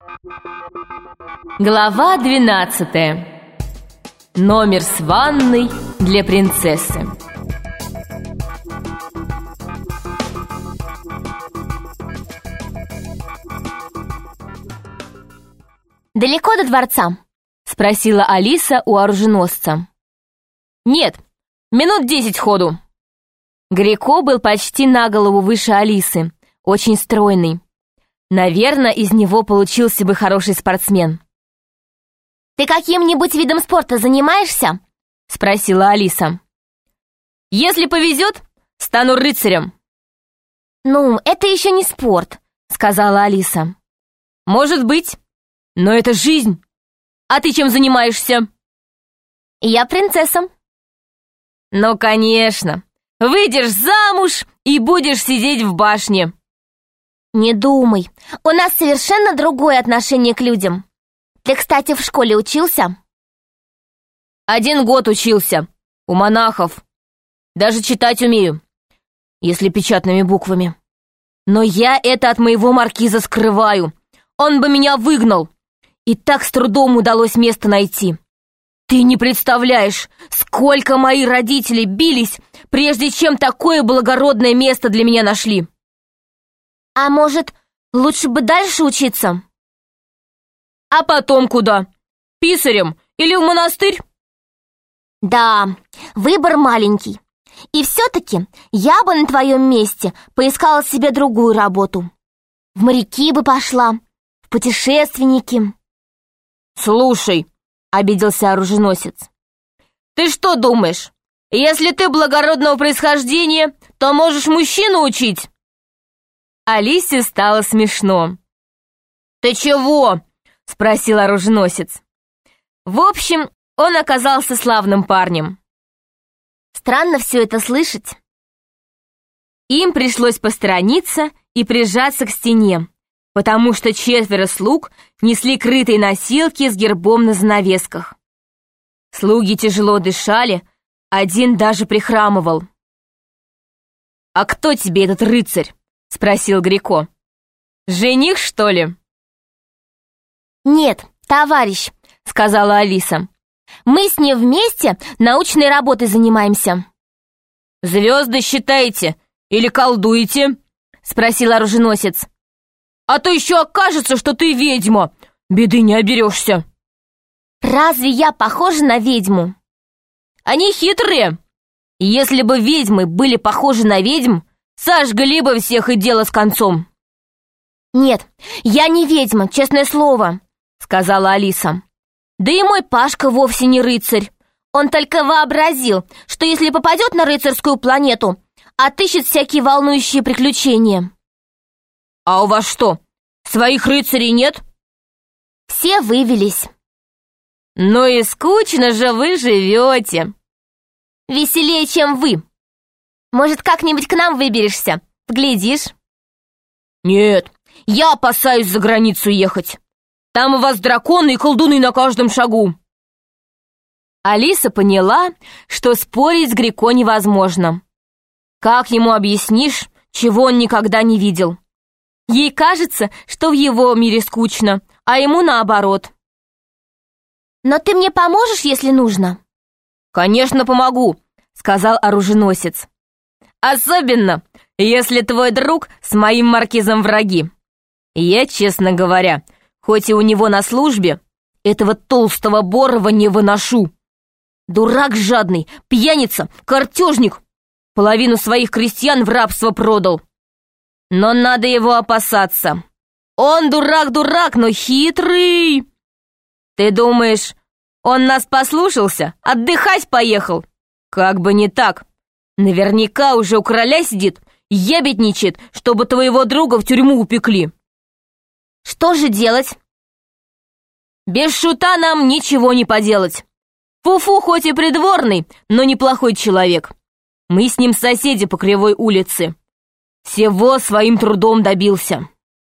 Глава 12. Номер с ванной для принцессы. «Далеко до дворца?» — спросила Алиса у оруженосца. «Нет, минут 10 ходу». Греко был почти на голову выше Алисы, очень стройный. Наверное, из него получился бы хороший спортсмен. «Ты каким-нибудь видом спорта занимаешься?» — спросила Алиса. «Если повезет, стану рыцарем». «Ну, это еще не спорт», — сказала Алиса. «Может быть, но это жизнь. А ты чем занимаешься?» «Я принцесса». «Ну, конечно. Выйдешь замуж и будешь сидеть в башне». «Не думай, у нас совершенно другое отношение к людям. Ты, кстати, в школе учился?» 1 год учился. У монахов. Даже читать умею, если печатными буквами. Но я это от моего маркиза скрываю. Он бы меня выгнал. И так с трудом удалось место найти. Ты не представляешь, сколько мои родители бились, прежде чем такое благородное место для меня нашли. «А может, лучше бы дальше учиться?» А потом куда? Писарем или в монастырь?» «Да, выбор маленький. И все-таки я бы на твоем месте поискала себе другую работу. В моряки бы пошла, в путешественники». «Слушай», — обиделся оруженосец, «ты что думаешь, если ты благородного происхождения, то можешь мужчину учить?» Алисе стало смешно. «Ты чего?» — спросил оруженосец. В общем, он оказался славным парнем. Странно все это слышать. Им пришлось посторониться и прижаться к стене, потому что 4 слуг несли крытые носилки с гербом на занавесках. Слуги тяжело дышали, один даже прихрамывал. «А кто тебе этот рыцарь?» — спросил Греко. «Жених, что ли?» «Нет, товарищ», — сказала Алиса. «Мы с ним вместе научной работой занимаемся». «Звезды считаете или колдуете?» — спросил оруженосец. «А то еще окажется, что ты ведьма. Беды не оберешься». «Разве я похожа на ведьму?» «Они хитрые. Если бы ведьмы были похожи на ведьм, сожгли бы всех и дело с концом». «Нет, я не ведьма, честное слово», — сказала Алиса. «Да и мой Пашка вовсе не рыцарь. Он только вообразил, что если попадет на рыцарскую планету, отыщет всякие волнующие приключения». «А у вас что, своих рыцарей нет?» «Все вывелись». «Ну и скучно же вы живете». «Веселее, чем вы. Может, как-нибудь к нам выберешься? Поглядишь?» «Нет, я опасаюсь за границу ехать. Там у вас драконы и колдуны на каждом шагу». Алиса поняла, что спорить с Греко невозможно. Как ему объяснишь, чего он никогда не видел? Ей кажется, что в его мире скучно, а ему наоборот. «Но ты мне поможешь, если нужно?» «Конечно, помогу», — сказал оруженосец. «Особенно, если твой друг с моим маркизом враги. Я, честно говоря, хоть и у него на службе, этого толстого Борова не выношу. Дурак жадный, пьяница, картежник. Половину своих крестьян в рабство продал. Но надо его опасаться. Он дурак, но хитрый. Ты думаешь, он нас послушался? Отдыхать поехал? Как бы не так. Наверняка уже у короля сидит, ябедничает, чтобы твоего друга в тюрьму упекли». «Что же делать?» «Без шута нам ничего не поделать. Фуфу хоть и придворный, но неплохой человек. Мы с ним соседи по Кривой улице. Всего своим трудом добился».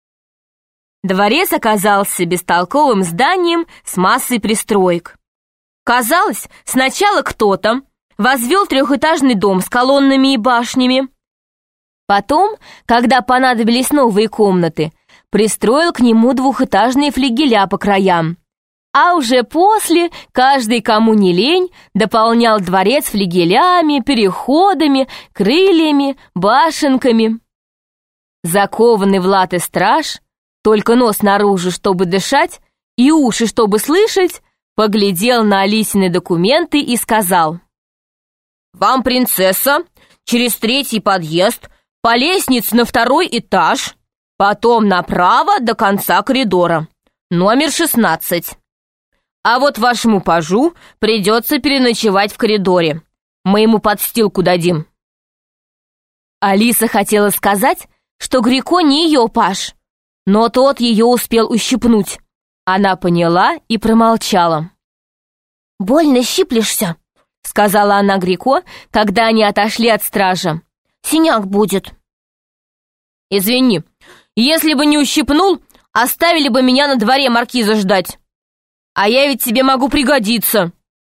Дворец оказался бестолковым зданием с массой пристроек. Казалось, сначала кто-то возвел 3-этажный дом с колоннами и башнями. Потом, когда понадобились новые комнаты, пристроил к нему двухэтажные флигеля по краям. А уже после каждый, кому не лень, дополнял дворец флигелями, переходами, крыльями, башенками. Закованный в латы страж, только нос наружу, чтобы дышать, и уши, чтобы слышать, поглядел на Алисины документы и сказал: «Вам, принцесса, через 3-й подъезд, по лестнице на 2-й этаж, потом направо до конца коридора, номер 16. А вот вашему пажу придется переночевать в коридоре. Мы ему подстилку дадим». Алиса хотела сказать, что Грико не ее паж, но тот ее успел ущипнуть. Она поняла и промолчала. «Больно щиплешься», — сказала она Грико, когда они отошли от стража. «Синяк будет». «Извини, если бы не ущипнул, оставили бы меня на дворе маркиза ждать. А я ведь тебе могу пригодиться».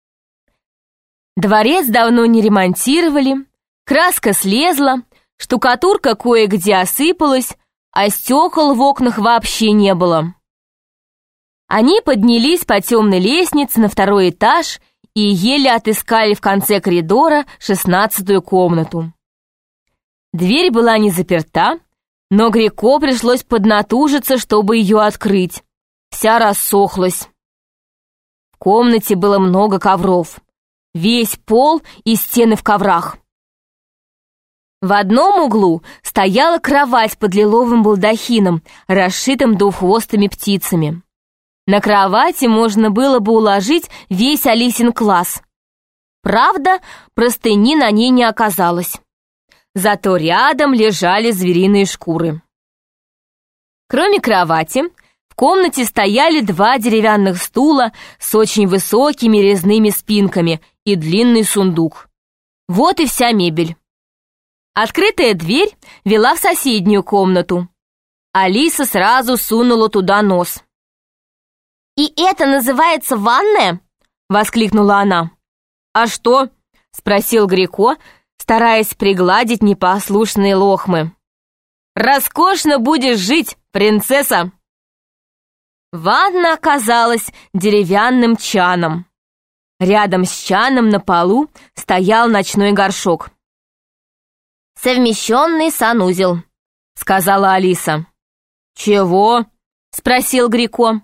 Дворец давно не ремонтировали, краска слезла, штукатурка кое-где осыпалась, а стекол в окнах вообще не было. Они поднялись по темной лестнице на 2-й этаж и еле отыскали в конце коридора 16-ю комнату. Дверь была не заперта, но Грико пришлось поднатужиться, чтобы ее открыть. Вся рассохлась. В комнате было много ковров. Весь пол и стены в коврах. В одном углу стояла кровать под лиловым балдахином, расшитым двуххвостыми птицами. На кровати можно было бы уложить весь Алисин класс. Правда, простыни на ней не оказалось. Зато рядом лежали звериные шкуры. Кроме кровати, в комнате стояли 2 деревянных стула с очень высокими резными спинками и длинный сундук. Вот и вся мебель. Открытая дверь вела в соседнюю комнату. Алиса сразу сунула туда нос. «И это называется ванная?» — воскликнула она. «А что?» — спросил Грико, стараясь пригладить непослушные лохмы. «Роскошно будешь жить, принцесса!» Ванна оказалась деревянным чаном. Рядом с чаном на полу стоял ночной горшок. «Совмещенный санузел», — сказала Алиса. «Чего?» — спросил Грико.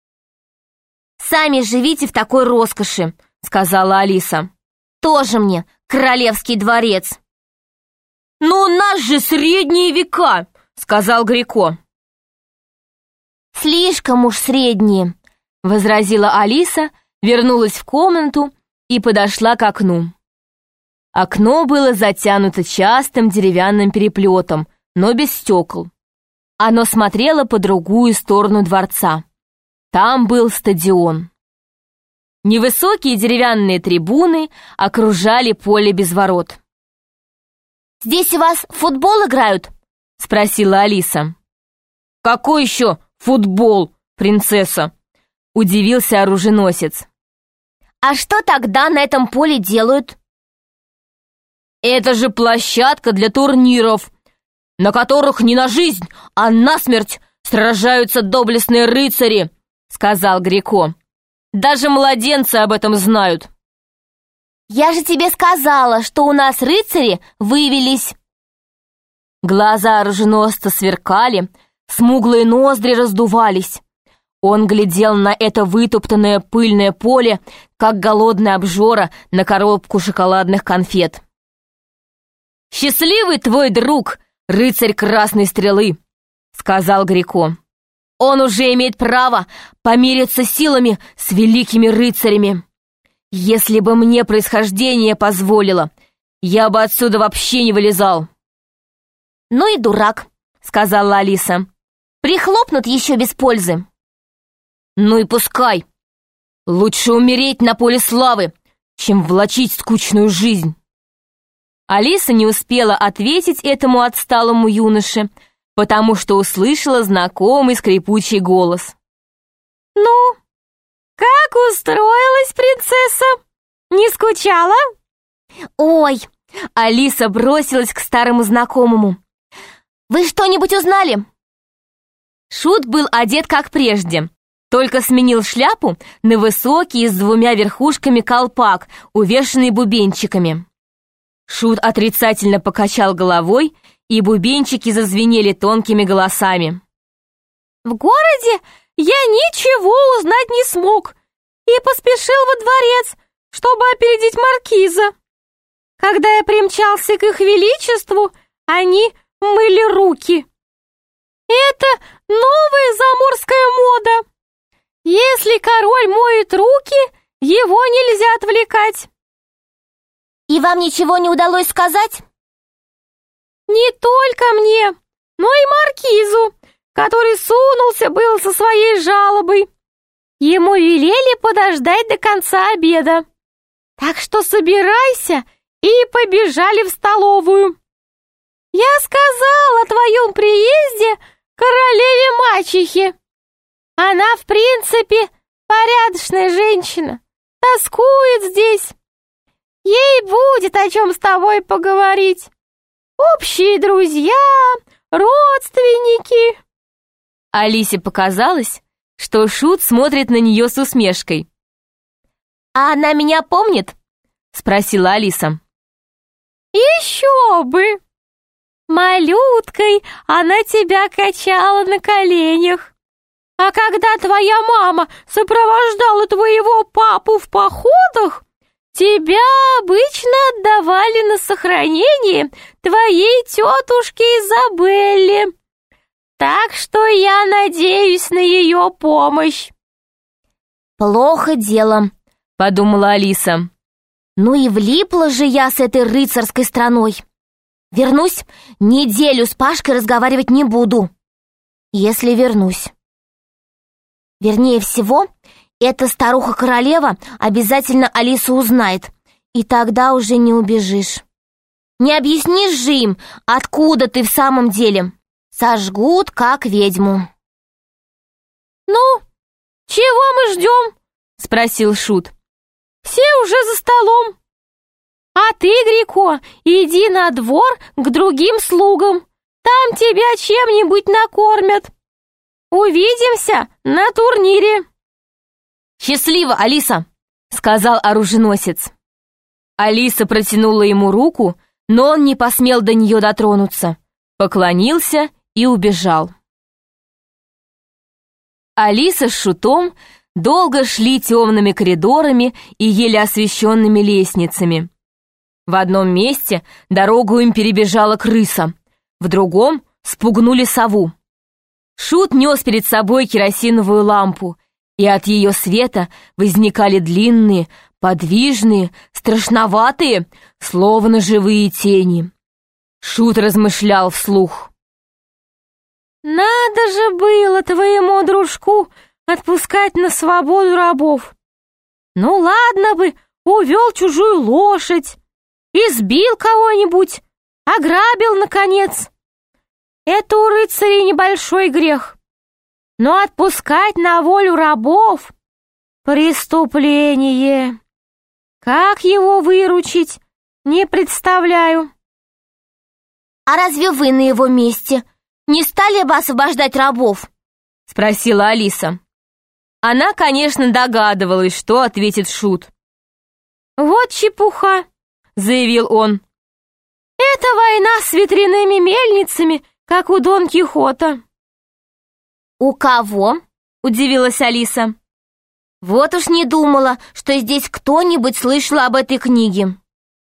«Сами живите в такой роскоши», — сказала Алиса. «Тоже мне королевский дворец». «Но у нас же средние века», — сказал Грико. «Слишком уж средние», — возразила Алиса, вернулась в комнату и подошла к окну. Окно было затянуто частым деревянным переплетом, но без стекол. Оно смотрело по другую сторону дворца. Там был стадион. Невысокие деревянные трибуны окружали поле без ворот. «Здесь у вас в футбол играют?» — спросила Алиса. «Какой еще футбол, принцесса?» — удивился оруженосец. «А что тогда на этом поле делают?» «Это же площадка для турниров, на которых не на жизнь, а на смерть сражаются доблестные рыцари», — сказал Грико. «Даже младенцы об этом знают». «Я же тебе сказала, что у нас рыцари вывелись». Глаза оруженосца сверкали, смуглые ноздри раздувались. Он глядел на это вытоптанное пыльное поле, как голодный обжора на коробку шоколадных конфет. «Счастливый твой друг, рыцарь Красной Стрелы», — сказал Грико. «Он уже имеет право помириться силами с великими рыцарями. Если бы мне происхождение позволило, я бы отсюда вообще не вылезал». «Ну и дурак», — сказала Алиса. «Прихлопнут еще без пользы». «Ну и пускай. Лучше умереть на поле славы, чем влачить скучную жизнь». Алиса не успела ответить этому отсталому юноше, потому что услышала знакомый скрипучий голос. «Ну, как устроилась принцесса? Не скучала?» «Ой!» — Алиса бросилась к старому знакомому. «Вы что-нибудь узнали?» Шут был одет как прежде, только сменил шляпу на высокий с 2 верхушками колпак, увешанный бубенчиками. Шут отрицательно покачал головой, и бубенчики зазвенели тонкими голосами. В городе я ничего узнать не смог и поспешил во дворец, чтобы опередить маркиза. Когда я примчался к их величеству, они мыли руки. Это новая заморская мода. Если король моет руки, его нельзя отвлекать. И вам ничего не удалось сказать? Не только мне, но и маркизу, который сунулся был со своей жалобой. Ему велели подождать до конца обеда. Так что собирайся и побежали в столовую. Я сказал о твоем приезде королеве-мачехе. Она, в принципе, порядочная женщина, тоскует здесь. Ей будет о чем с тобой поговорить. Общие друзья, родственники. Алисе показалось, что Шут смотрит на нее с усмешкой. «А она меня помнит?» — спросила Алиса. «Еще бы! Малюткой она тебя качала на коленях. А когда твоя мама сопровождала твоего папу в походах, тебя обычно отдавали на сохранение твоей тетушке Изабелле. Так что я надеюсь на ее помощь». «Плохо дело», — подумала Алиса. «Ну и влипла же я с этой рыцарской страной. Вернусь, неделю с Пашкой разговаривать не буду. Если вернусь. Вернее всего, эта старуха-королева обязательно Алису узнает, и тогда уже не убежишь. Не объяснишь же им, откуда ты в самом деле. Сожгут, как ведьму». «Ну, чего мы ждем?» — спросил Шут. «Все уже за столом. А ты, Грико, иди на двор к другим слугам. Там тебя чем-нибудь накормят. Увидимся на турнире». «Счастливо, Алиса!» — сказал оруженосец. Алиса протянула ему руку, но он не посмел до нее дотронуться, поклонился и убежал. Алиса с Шутом долго шли темными коридорами и еле освещенными лестницами. В одном месте дорогу им перебежала крыса, в другом спугнули сову. Шут нес перед собой керосиновую лампу, и от ее света возникали длинные, подвижные, страшноватые, словно живые тени. Шут размышлял вслух. «Надо же было твоему дружку отпускать на свободу рабов. Ну ладно бы, увел чужую лошадь, избил кого-нибудь, ограбил, наконец. Это у рыцарей небольшой грех. Но отпускать на волю рабов — преступление. Как его выручить, не представляю». «А разве вы на его месте не стали бы освобождать рабов?» — спросила Алиса. Она, конечно, догадывалась, что ответит Шут. «Вот чепуха», — заявил он. «Это война с ветряными мельницами, как у Дон Кихота». «У кого?» — удивилась Алиса. «Вот уж не думала, что здесь кто-нибудь слышал об этой книге».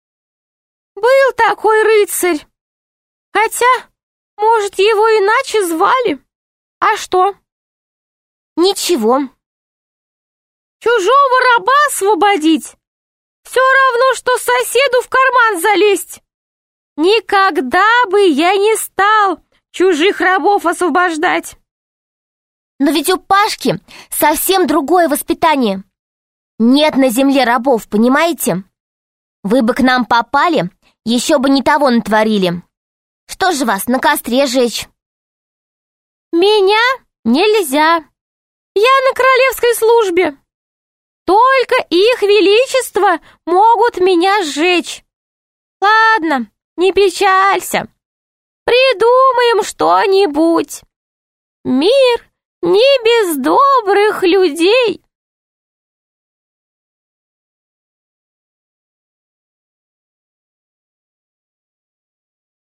«Был такой рыцарь. Хотя, может, его иначе звали. А что?» «Ничего». «Чужого раба освободить? Все равно, что соседу в карман залезть. Никогда бы я не стал чужих рабов освобождать». «Но ведь у Пашки совсем другое воспитание. Нет на земле рабов, понимаете? Вы бы к нам попали, еще бы не того натворили. Что же вас на костре жечь?» «Меня нельзя. Я на королевской службе. Только их величество могут меня сжечь. Ладно, не печалься. Придумаем что-нибудь. Мир не без добрых людей.